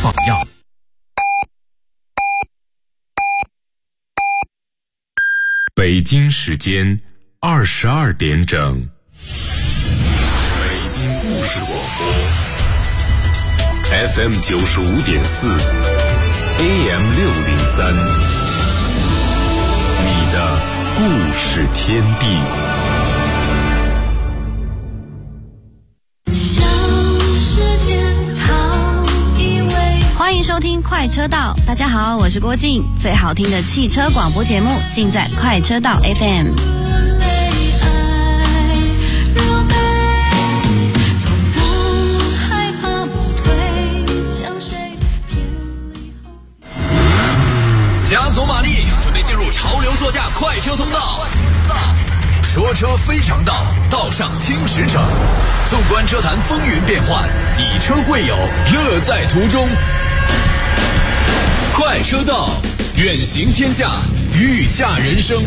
榜样。 北京时间22点整，北京故事广播 FM 95.4 AM 603，你的故事天地。 欢迎收听快车道，大家好，我是郭靖，最好听的汽车广播节目尽在快车道 FM。 加足马力，准备进入潮流座驾快车通道。说车非常道，道上听实诚。纵观车坛风云变幻，以车会友，乐在途中。快车道，远行天下，御驾人生。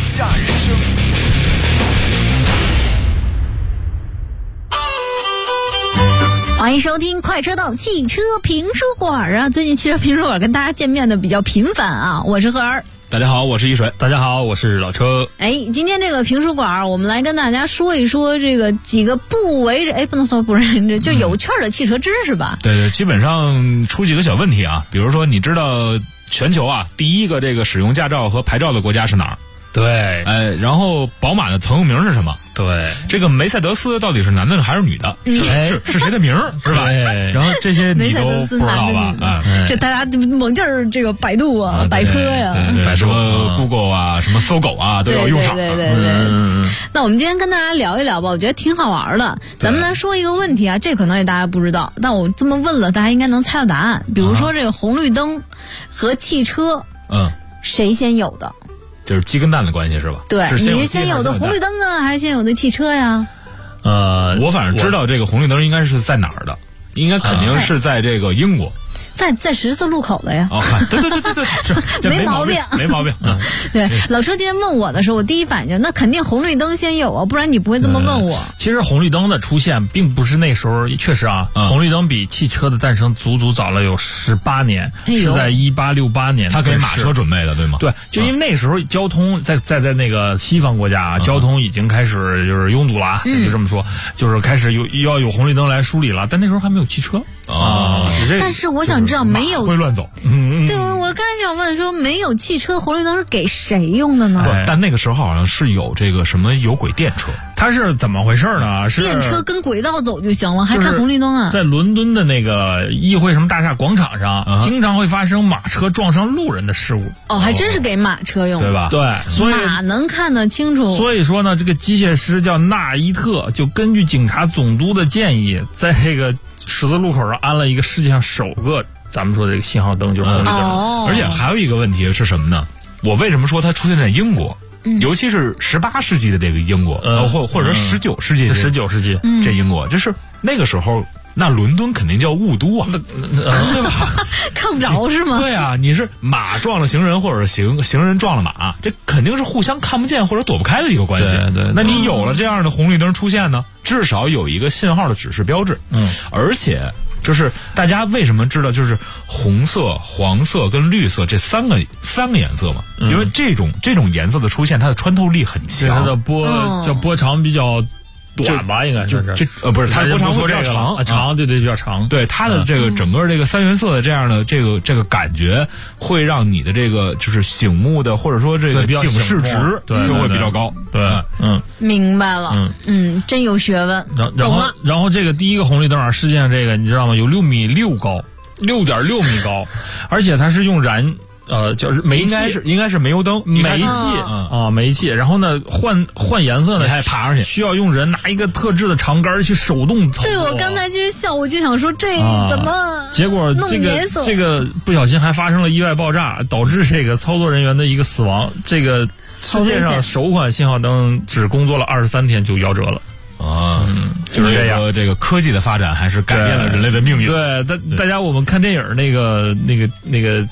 欢迎收听快车道汽车评书馆啊！最近汽车评书馆跟大家见面的比较频繁啊，我是何儿。 大家好，我是一水。大家好，我是老车。 今天这个评书馆，我们来跟大家说一说这个几个不为人不能说不为人知，就有趣的汽车知识吧。 对，基本上出几个小问题啊，比如说你知道全球啊第一个这个使用驾照和牌照的国家是哪儿？ 对， 然后宝马的曾用名是什么？ 对， 这个梅赛德斯到底是男的还是女的？是谁的名是吧？然后这些你都不知道吧？ 这大家猛劲儿这个百度啊、百科呀， 对，什么 Google 啊、什么搜狗啊都要用上。 对。那我们今天跟大家聊一聊吧，我觉得挺好玩的。咱们来说一个问题啊，这可能也大家不知道，但我这么问了，大家应该能猜到答案。比如说这个红绿灯和汽车，谁先有的？ 就是鸡跟蛋的关系是吧？ 对，你是先有的红绿灯啊，还是先有的汽车呀？ 我反正知道这个红绿灯应该是在哪儿的，应该肯定是在这个英国。 在十字路口的呀。 对，是没毛病。对，老车今天问我的时候，我第一反应那肯定红绿灯先有啊，不然你不会这么问我。 其实红绿灯的出现并不是那时候，确实啊，红绿灯比汽车的诞生足早了有18年，是在1868年。 他给马车准备的，对吗？ 对，就因为那时候交通在那个西方国家啊，交通已经开始就是拥堵了，就这么说，就是开始要有红绿灯来梳理了，但那时候还没有汽车。 但是我想知道没有会乱走。 对，我刚才想问说，没有汽车红绿灯是给谁用的呢？ 对，但那个时候好像是有这个什么有轨电车， 它是怎么回事呢？是电车跟轨道走就行了，还看红绿灯啊？ 在伦敦的那个议会什么大厦广场上，经常会发生马车撞上路人的事故。 还真是给马车用的， 对吧？ 对，所以马能看得清楚。 所以说呢，这个机械师叫纳伊特，就根据警察总督的建议，在这个十字路口上安了一个世界上首个咱们说的这个信号灯，就是红绿灯。 而且还有一个问题是什么呢？我为什么说它出现在英国？尤其是18世纪的这个英国，或者说19世纪这英国，就是那个时候，那伦敦肯定叫雾都啊，对吧？ 看不着是吗？ 对啊，你是马撞了行人，或者是行人撞了马，这肯定是互相看不见或者躲不开的一个关系。 对， 那你有了这样的红绿灯出现呢，至少有一个信号的指示标志。而且就是大家为什么知道就是红色、黄色跟绿色这三个颜色嘛？因为这种颜色的出现，它的穿透力很强， 它的波长比较短吧，应该是不是，它波长会比较长，对，比较长。 对，它的这个整个这个三原色的这样的这个感觉，会让你的这个就是醒目的或者说这个警示值就会比较高。对， 明白了。真有学问。 然后这个第一个红绿灯啊，世界上这个你知道吗？有6.6米高，6.6米高，而且它是用就是煤气， 应该是煤油灯， 煤气。然后呢，换颜色呢， 还爬上去， 需要用人拿一个特制的长杆去手动操作。 对，我刚才其实我就想说，这怎么结果这个不小心还发生了意外爆炸，导致这个操作人员的一个死亡。这个世界上首款信号灯只工作了23天就夭折了。 就是这样，这个科技的发展还是改变了人类的命运。 对，大家我们看电影那个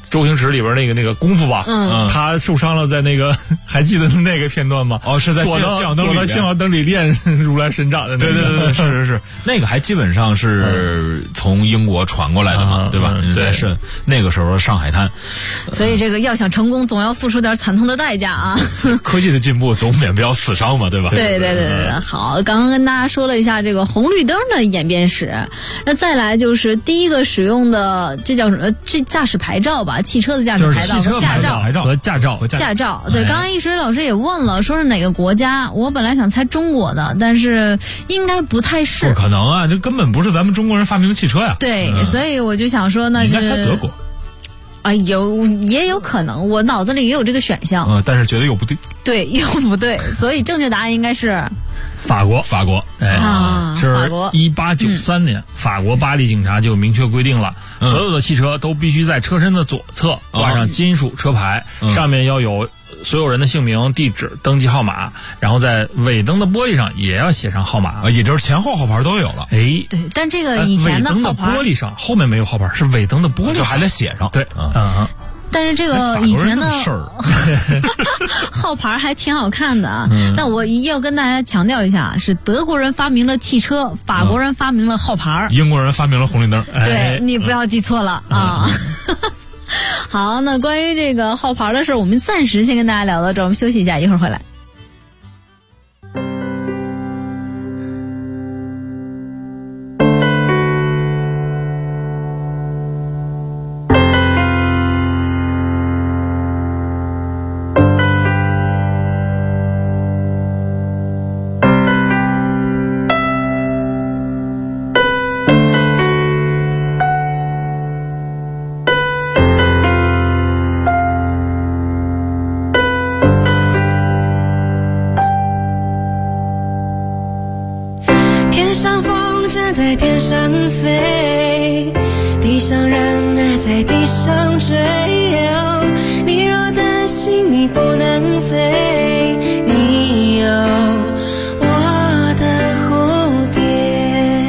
周星驰里边那个功夫吧，他受伤了，在那个还记得那个片段吗？ 哦，是在信号灯里练如来神掌的那个。 对，是，那个还基本上是从英国传过来的嘛，对吧？ 对， 是那个时候上海滩。 所以这个要想成功，总要付出点惨痛的代价啊！ 科技的进步总免不了死伤嘛，对吧？ 对，好，刚刚跟大家说了一下这个红绿灯的演变史，那再来就是第一个使用的，这叫什么？这驾驶牌照吧，汽车的驾驶牌照和驾照。对，刚刚一水老师也问了，说是哪个国家？我本来想猜中国的，但是应该不太是。 不可能啊，这根本不是咱们中国人发明的汽车呀。 对，所以我就想说，那是应该猜德国。 啊，也有可能，我脑子里也有这个选项。 但是觉得又不对。 对，又不对，所以正确答案应该是法国。 法国是1893年，法国巴黎警察就明确规定了，所有的汽车都必须在车身的左侧挂上金属车牌，上面要有所有人的姓名、地址、登记号码，然后在尾灯的玻璃上也要写上号码， 也就是前后号牌都有了。 对，但这个以前的尾灯的玻璃上后面没有号牌，是尾灯的玻璃上还得写上。 对， 但是这个以前的号牌还挺好看的啊。但我要跟大家强调一下，是德国人发明了汽车，法国人发明了号牌， 英国人发明了红绿灯。 对，你不要记错了啊。好，那关于这个号牌的事，我们暂时先跟大家聊到这儿，我们休息一下，一会儿回来。 在天上飞，地上人儿在地上追。你若担心你不能飞，你有我的蝴蝶。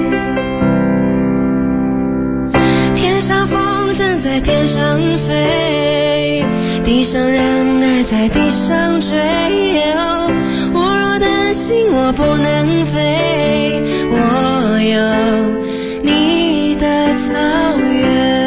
天上风筝在天上飞，地上人儿在地上追。我若担心我不能飞，我有你的草原。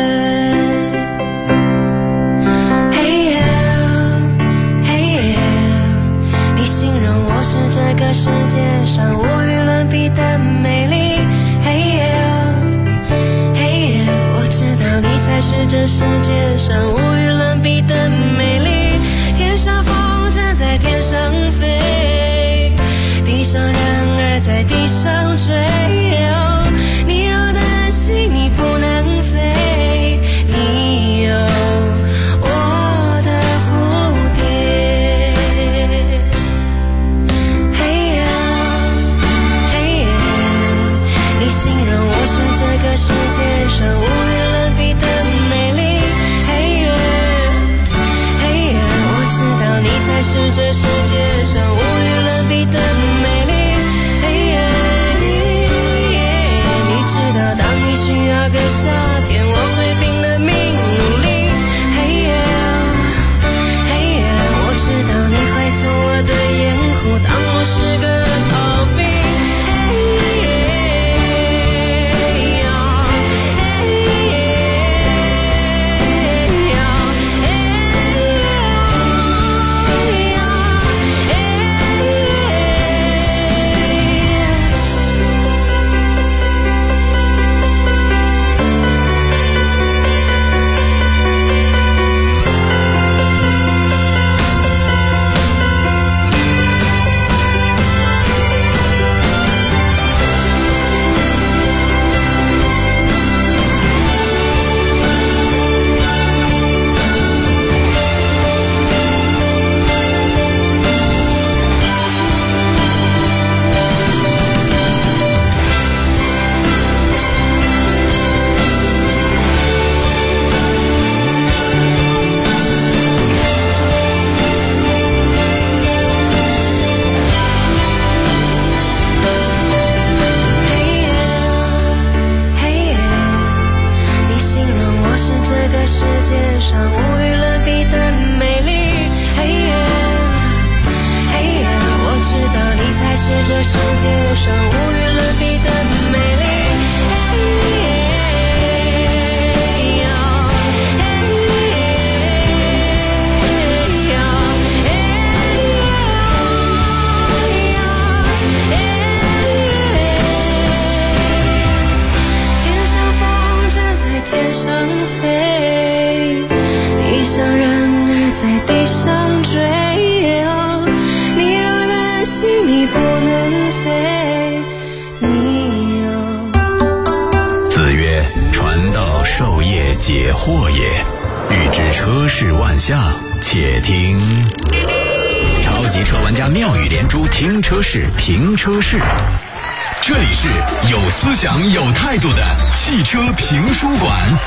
嘿呀嘿呀，你形容我是这个世界上无与伦比的美丽。嘿呀嘿呀，我知道你才是这世界上无与伦比的美丽。天上风筝在天上飞，地上人儿在地上追。你若担心你不能飞，你有我的蝴蝶。嘿呀嘿呀，你形容我是这个世界上无与伦比的美丽。嘿呀上无与伦比的美丽。我知道你才是这世界上无与伦比的美丽。天上风筝在天上飞，地上人儿在地上追。你不能飞，你子曰：传道授业解惑也，欲知车事万象，且听超级车玩家妙语连珠，听车事评车事。这里是有思想有态度的汽车评书馆。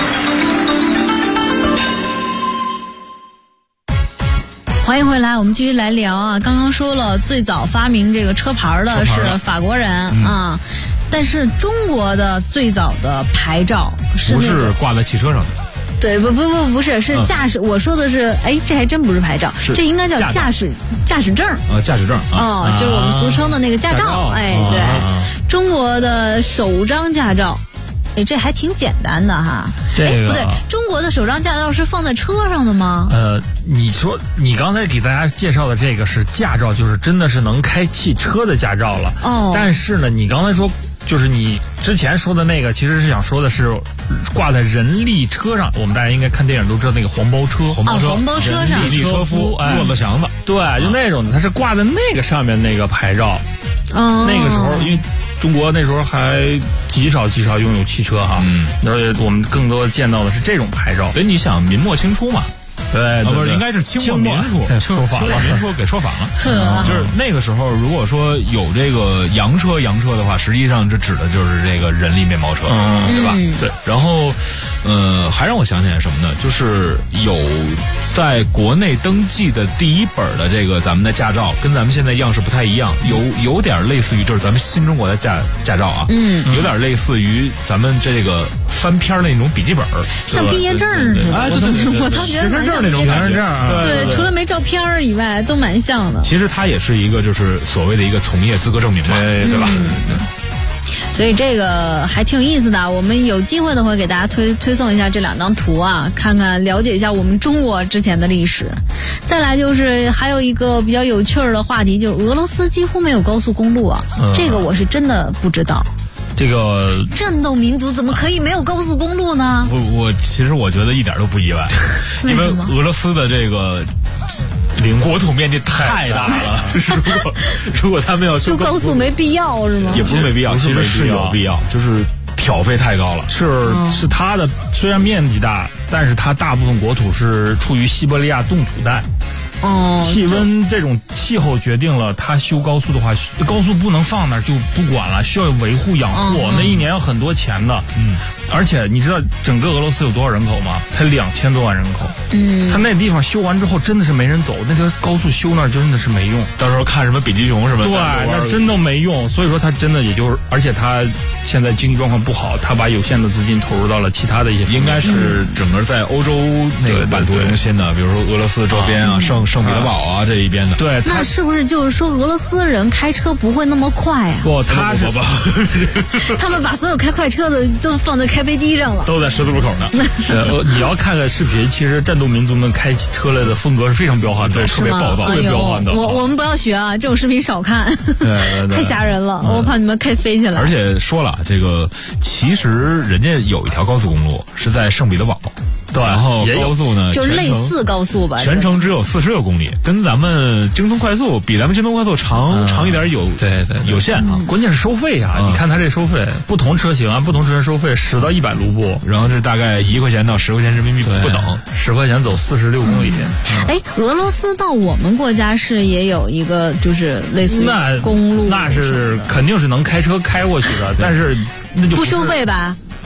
欢迎回来，我们继续来聊啊。刚刚说了，最早发明这个车牌的是法国人啊，但是中国的最早的牌照是不是挂在汽车上的？ 对，不是，是驾驶。我说的是，哎，这还真不是牌照，这应该叫驾驶证驾驶证就是我们俗称的那个驾照。哎，对，中国的首张驾照。这还挺简单的哈， 这个不对，中国的首张驾照是放在车上的吗？ 你说你刚才给大家介绍的这个是驾照，就是真的是能开汽车的驾照了。 哦， 但是呢，你刚才说就是你之前说的那个，其实是想说的是挂在人力车上。我们大家应该看电影都知道那个黄包车， 黄包车上人力车夫骆驼祥子， 对，就那种的，它是挂在那个上面那个牌照。那个时候因为中国那时候还极少拥有汽车哈，而且我们更多见到的是这种牌照。 所以你想明末清初嘛， 对， 不是应该是清末民初， 说反了， 民初给说反了。就是那个时候，如果说有这个洋车的话，实际上这指的就是这个人力面包车，对吧？对。然后，还让我想起来什么呢？就是有在国内登记的第一本的这个咱们的驾照，跟咱们现在样式不太一样，有点类似于就是咱们新中国的驾照啊，有点类似于咱们这个翻篇的那种笔记本， 像毕业证似的。 哎，对， 我倒觉得学生证那种学生证， 对，除了没照片以外，都蛮像的。 其实它也是一个就是所谓的一个从业资格证明嘛，对吧？ 所以这个还挺有意思的，我们有机会的会给大家推送一下这两张图啊，看看了解一下我们中国之前的历史。再来就是还有一个比较有趣的话题，就是俄罗斯几乎没有高速公路啊，这个我是真的不知道。 这个战斗民族怎么可以没有高速公路呢？ 其实我觉得一点都不意外，因为俄罗斯的这个国土面积太大了，如果他们要修高速没必要是吗？ 也不是没必要，其实是有必要，就是挑费太高了。 是它的虽然面积大，但是它大部分国土是处于西伯利亚冻土带。气温这种气候决定了它修高速的话，高速不能放那儿就不管了，需要维护养护，那一年要很多钱的。而且你知道整个俄罗斯有多少人口吗？才2000多万人口。它那地方修完之后真的是没人走，那个高速修那儿真的是没用。 到时候看什么北极熊什么的， 对，那真的没用。所以说它真的也就是，而且它现在经济状况不好，它把有限的资金投入到了其他的一些， 应该是整个在欧洲那个版图中心的，比如说俄罗斯周边啊，圣彼得堡啊这一边的。 对， 那是不是就是说俄罗斯人开车不会那么快啊？ 不，他们把所有开快车的都放在开飞机上了， 都在十字路口呢。 你要看看视频，其实战斗民族们开起车来的风格是非常彪悍的，特别暴躁，特别彪悍的。 我们不要学啊，这种视频少看，太吓人了，我怕你们开飞起来。 而且说了，这个其实人家有一条高速公路是在圣彼得堡。 对， 然后高速呢， 就是类似高速吧， 全程只有46公里，跟咱们京通快速比咱们京通快速长一点有限啊。 关键是收费啊，你看它这收费，不同车型啊，不同车型收费10到100卢布， 然后这大概1块钱到10块钱人民币不等 ，10块钱走46公里。 俄罗斯到我们国家是也有一个就是类似于公路， 那是肯定是能开车开过去的，但是那就不收费吧？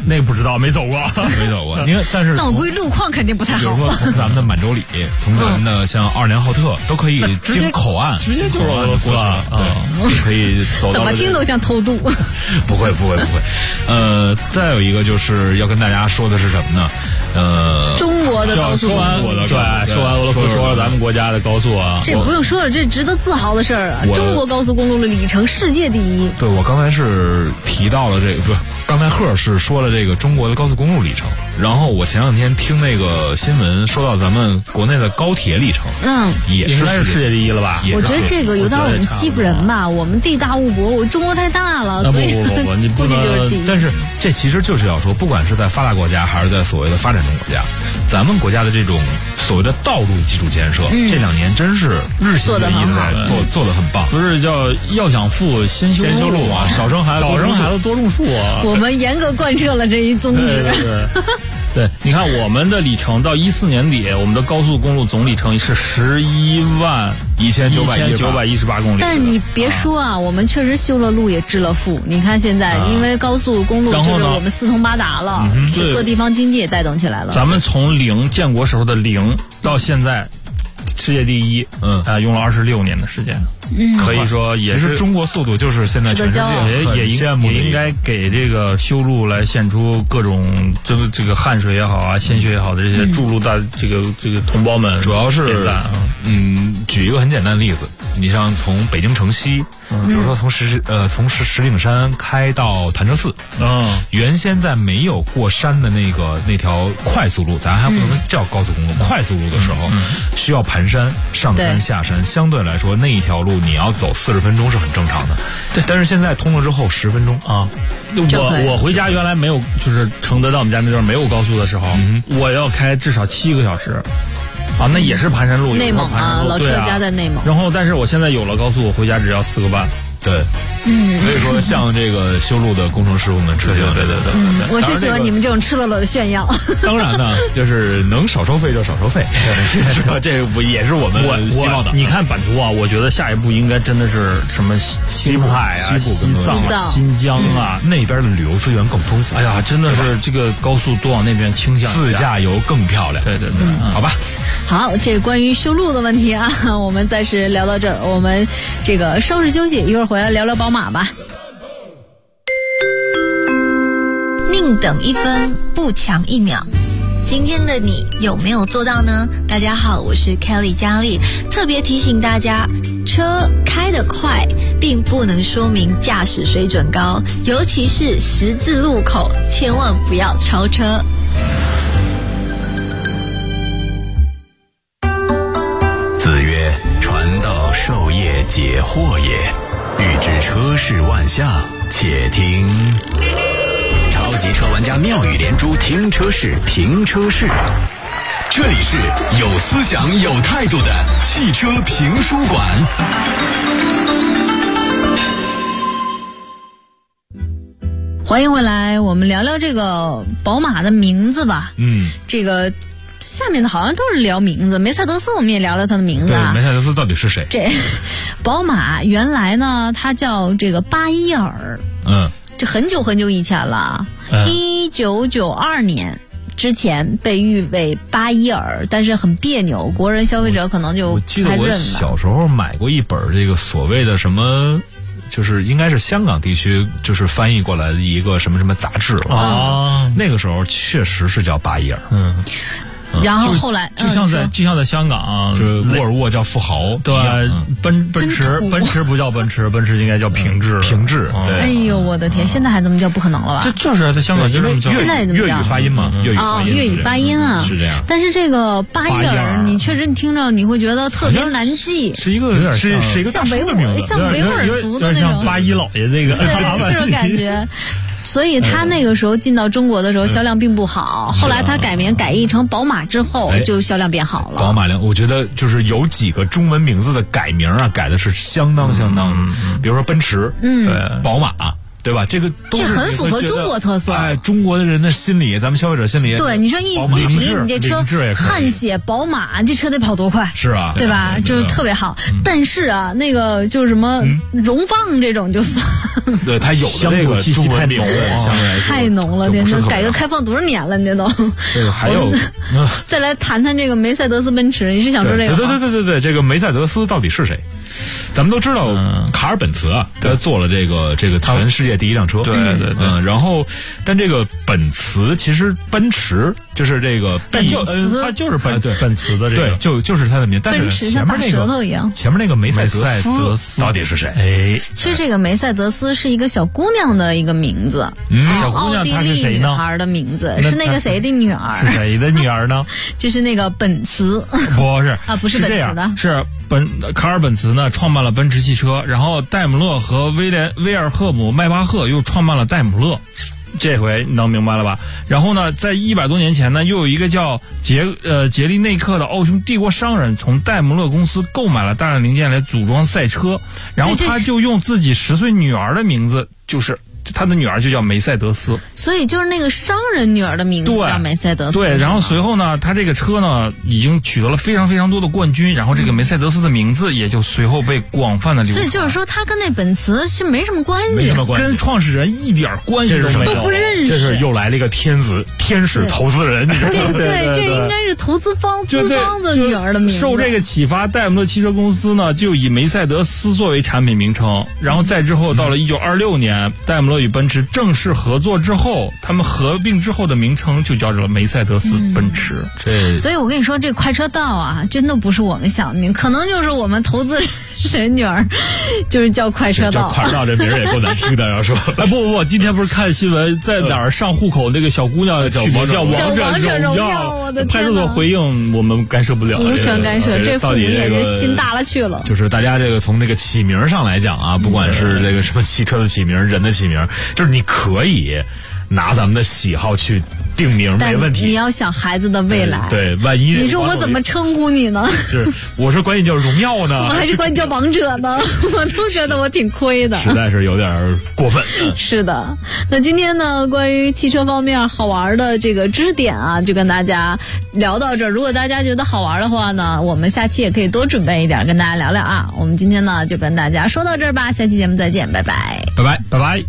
那个不知道，没走过， 没走过。因为但是那我估计路况肯定不太好。 比如说从咱们的满洲里，从咱们的像奥尔良浩特，都可以经口岸， 直接就是俄罗斯了， 可以走到。 怎么听都像偷渡。 不会。再有一个就是要跟大家说的是什么呢？ 中国的高速公路。 对，说完俄罗斯，说了咱们国家的高速啊。 这不用说了，这值得自豪的事儿啊！中国高速公路的里程世界第一。 对，我刚才是提到了这个，不是，刚才贺是说了这个中国的高速公路里程，然后我前两天听那个新闻说到咱们国内的高铁里程，也应该是世界第一了吧？ 我觉得这个有点我们欺负人吧，我们地大物博，中国太大了，所以不，你估计就是第一。 但是这其实就是要说，不管是在发达国家还是在所谓的发展中国家，咱们国家的这种所谓的道路基础建设，这2年真是日新月异的做得很棒。 不是叫要想富先修路啊，少生孩子多种树啊。 我们严格贯彻了这一宗旨。 对，你看我们的里程到14年底，我们的高速公路总里程是111918公里。 但是你别说啊，我们确实修了路也致了富。你看现在，因为高速公路就是我们四通八达了，各地方经济也带动起来了。 咱们从建国时候的0到现在世界第一，用了26年的时间。可以说也是中国速度就是现在全世界也应该给这个修路来献出各种这个汗水也好啊，鲜血也好的这些注入到这个同胞们。 主要是举一个很简单的例子，你像从北京城西，比如说从石景山开到潭柘寺，原先在没有过山的那条快速路，咱还不能叫高速公路，快速路的时候，需要盘山上山下山，相对来说那一条路你要走40分钟是很正常的。对，但是现在通了之后10分钟啊。 我回家原来没有，就是承德到我们家那地方没有高速的时候，我要开至少7个小时。那也是盘山路， 内蒙啊，老车家在内蒙。 然后，但是我现在有了高速，我回家只要4个半。 对，所以说向这个修路的工程师傅们致敬。对。 我就喜欢你们这种赤裸裸的炫耀。 当然呢，就是能少收费就少收费，这不也是我们希望的。 你看版图啊，我觉得下一步应该真的是什么西海啊、西藏啊、新疆啊那边的旅游资源更丰富。 哎呀，真的是这个高速多往那边倾向， 自驾游更漂亮。 对， 好吧。 好，这关于修路的问题啊，我们暂时聊到这儿，我们这个稍事休息，一会儿回来聊聊宝马吧。 宁等1分，不抢1秒。今天的你有没有做到呢？大家好，我是 Kelly 佳丽，特别提醒大家，车开得快并不能说明驾驶水准高，尤其是十字路口，千万不要超车。 子曰：传道授业解惑也，欲知车事万象，且听超级车玩家妙语连珠，听车事评车事。这里是有思想有态度的汽车评书馆。 欢迎回来，我们聊聊这个宝马的名字吧。这个下面的好像都是聊名字，梅赛德斯我们也聊聊他的名字啊。 对，梅赛德斯到底是谁？ 这宝马原来呢，它叫这个巴伊尔。这很久很久以前了，1992年之前被誉为巴伊尔，但是很别扭，国人消费者可能就不太认了。 我记得我小时候买过一本这个所谓的什么，就是应该是香港地区就是翻译过来的一个什么什么杂志啊，那个时候确实是叫巴伊尔。 然后后来就像在香港， 就沃尔沃叫富豪， 对，奔驰不叫奔驰，奔驰应该叫平治。 对。 哎呦我的天，现在还这么叫不可能了吧？ 这就是在香港就这么叫， 现在也这么叫。 粤语发音嘛， 粤语发音啊， 是这样。 但是这个巴伊尔，你确实你听着你会觉得特别难记， 是一个有点是一个像维吾尔族的那种， 像巴伊老爷那个这种感觉。所以他那个时候进到中国的时候销量并不好，后来他改名改译成宝马之后，就销量变好了。 宝马我觉得就是有几个中文名字的改名啊，改的是相当，比如说奔驰，宝马， 对吧？这个这很符合中国特色。 哎，中国的人的心理，咱们消费者心理。 对，你说一提你这车汉写宝马，这车得跑多快？ 是啊， 对吧？就是特别好。但是啊，那个就是什么荣放这种就算。 对，它有的这个气息太浓了， 太浓了，真是改革开放多少年了，你这都。 对，还有， 再来谈谈这个梅赛德斯奔驰，你是想说这个吗？ 对，这个梅赛德斯到底是谁？咱们都知道，卡尔本茨啊，他做了这个全世界第一辆车， 对， 然后，但这个本茨其实奔驰就是这个本茨， 它就是本茨的这个， 就是它的名，但是前面那个梅赛德斯到底是谁？ 哎，其实这个梅赛德斯是一个小姑娘的一个名字， 小姑娘她是谁呢？ 女孩的名字是那个谁的女儿？ 是谁的女儿呢？ 就是那个本茨， 不是啊，不是本茨的， 是卡尔本茨呢创办了奔驰汽车，然后戴姆勒和威尔赫姆迈巴赫又创办了戴姆勒，这回你能明白了吧？然后呢，在100多年前呢，又有一个叫杰利内克的奥匈帝国商人从戴姆勒公司购买了大量零件来组装赛车，然后他就用自己10岁女儿的名字，就是他的女儿就叫梅赛德斯， 所以就是那个商人女儿的名字叫梅赛德斯。 对，然后随后呢，他这个车呢已经取得了非常非常多的冠军，然后这个梅赛德斯的名字也就随后被广泛的流传。 所以就是说，他跟那本茨是没什么关系， 跟创始人一点关系都没有， 都不认识。 这是又来了一个天使投资人， 对，这应该是投资方资方的女儿的名字。 受这个启发，戴姆勒汽车公司呢就以梅赛德斯作为产品名称，然后再之后到了1926年，戴姆勒与奔驰正式合作之后，他们合并之后的名称就叫做梅赛德斯奔驰。 所以我跟你说，这快车道啊，真的不是我们想的名，可能就是我们投资人女儿就是叫快车道。 叫快车道这名儿也够难听的，要说。 哎，不，今天不是看新闻，在哪儿上户口那个小姑娘取名叫王者荣耀， 我的天哪！ 派出所回应我们干涉不了， 无权干涉，这父母也是心大了去了。 就是大家这个从那个起名上来讲啊，不管是这个什么汽车的起名、人的起名，就是你可以拿咱们的喜好去定名，没问题。 你要想孩子的未来， 对，万一你说我怎么称呼你呢？ 我是管你叫荣耀呢， 我还是管你叫王者呢？我都觉得我挺亏的， 实在是有点过分。 是的，那今天呢，关于汽车方面好玩的这个知识点啊，就跟大家聊到这儿。如果大家觉得好玩的话呢，我们下期也可以多准备一点跟大家聊聊啊。我们今天呢就跟大家说到这儿吧，下期节目再见，拜拜， 拜拜，拜拜。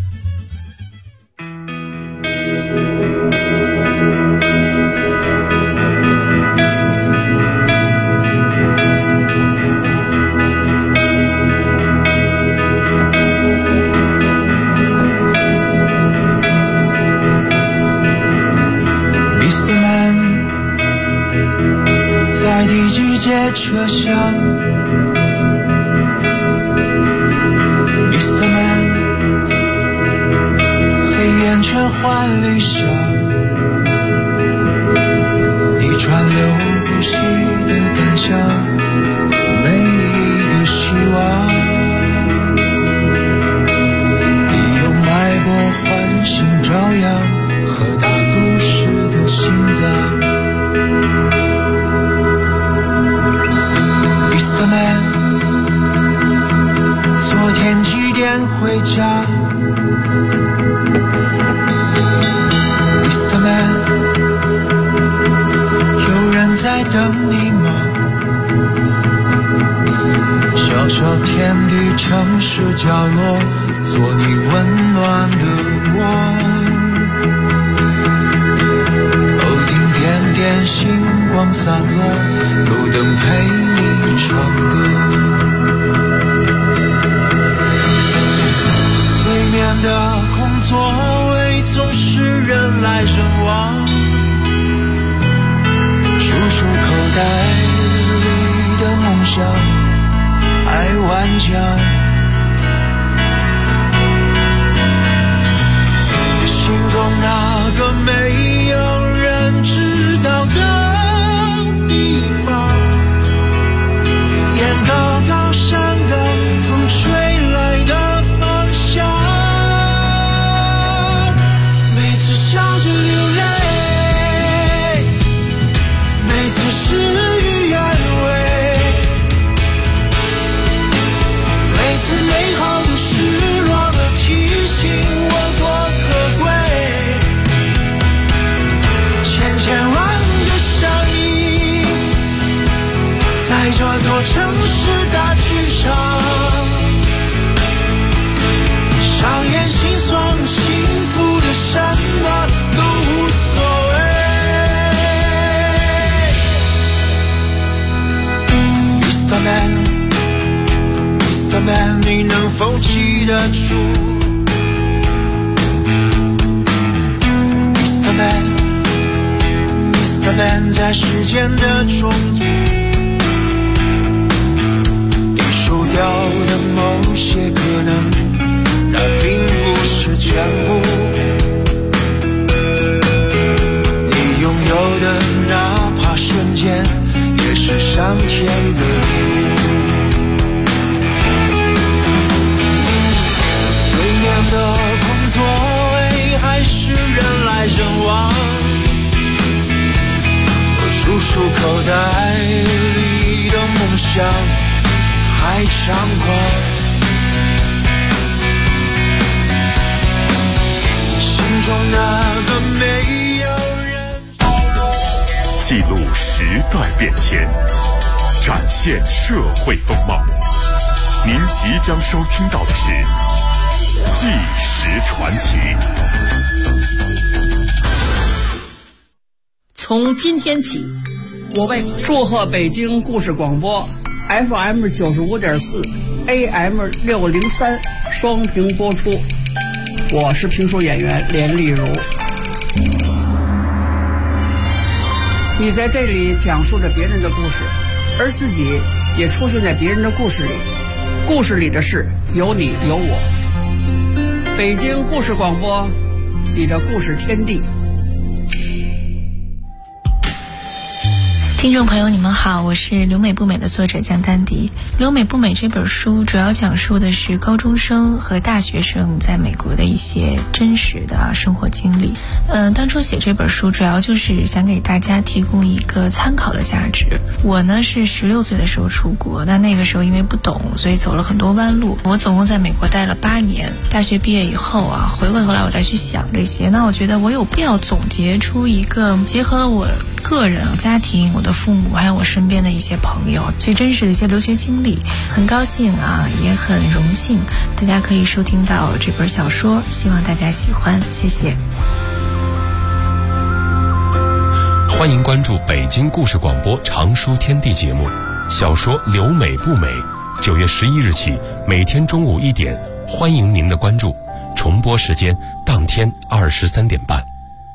在第几节车厢 Mr. Man 黑眼圈换理想，你川流不息的感想，每一个希望，你用脉搏唤醒朝阳和大都市的心脏。Mr. Man 昨天几点回家 Mr. Man 有人在等你吗？小小天地城市角落，做你温暖的窝，楼顶点点星光散落，路灯陪你唱歌，对面的空座位总是人来人往，数数口袋里的梦想还顽强，心中那个没有人知道的地座城市大剧场，上演心酸幸福的什么都无所谓。Mr. Man，Mr. Man， 你能否记得住？Mr. Man，Mr. Man， 在时间的中途，你输掉的某些可能，那并不是全部。你拥有的哪怕瞬间，也是上天的礼物。对面的空座位还是人来人往，数数口袋里的梦想还猖狂，心中那个没有人。 记录时代变迁，展现社会风貌。您即将收听到的是《纪实传奇》。 从今天起，我为祝贺北京故事广播 FM 95.4 AM 603双屏播出。我是评书演员连丽如。你在这里讲述着别人的故事，而自己也出现在别人的故事里。故事里的事有你有我。北京故事广播，你的故事天地。 听众朋友你们好，我是留美不美的作者江丹迪。留美不美这本书主要讲述的是高中生和大学生在美国的一些真实的生活经历。当初写这本书主要就是想给大家提供一个参考的价值。我呢是16岁的时候出国，那个时候因为不懂，所以走了很多弯路。我总共在美国待了8年，大学毕业以后回过头来我再去想这些，那我觉得我有必要总结出一个结合了我个人、家庭、我的父母还有我身边的一些朋友最真实的一些留学经历。很高兴也很荣幸大家可以收听到这本小说，希望大家喜欢，谢谢。 欢迎关注北京故事广播长书天地节目，小说留美不美，9月11日起每天中午1点，欢迎您的关注，重播时间当天23点半。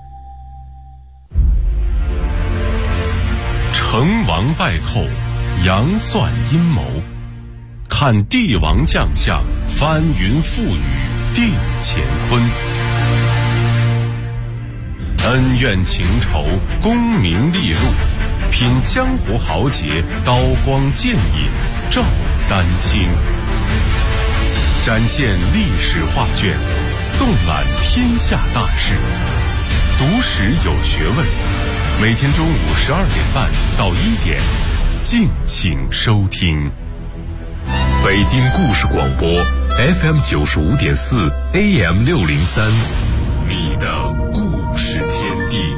成王败后，杨算阴谋，看帝王将相，翻云覆雨，定乾坤。恩怨情仇，功名利禄，品江湖豪杰，刀光剑影，照丹青。展现历史画卷，纵览天下大事，读史有学问。每天中午12点半到1点，敬请收听。 北京故事广播 FM 95.4 AM 603，你的故事天地。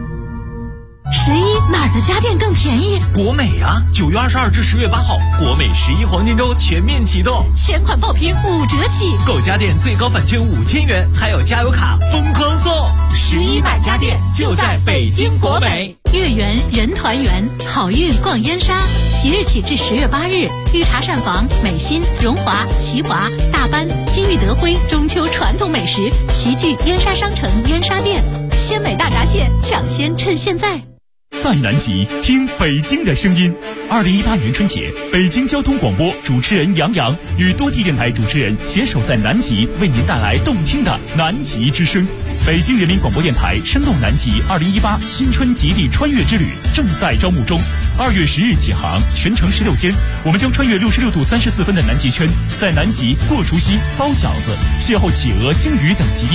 11哪儿的家电更便宜？ 国美啊！9月22至10月8号，国美11黄金周全面启动， 前款爆品5折起， 购家电最高返券5000元，还有加油卡疯狂送。 11买家电就在北京国美。月圆人团圆，好运逛燕莎。即日起至10月8日，御茶膳房、美心、荣华、齐华、大班、金玉德辉中秋传统美食齐聚燕莎商城燕莎店，鲜美大闸蟹抢先趁现在。 在南极听北京的声音。2018年春节，北京交通广播主持人杨洋与多地电台主持人携手在南极，为您带来动听的南极之声。北京人民广播电台深动南极2018新春极地穿越之旅正在招募中，2月10日起航，全程16天，我们将穿越66度34分的南极圈，在南极过除夕、包饺子、邂逅企鹅、鲸鱼等极地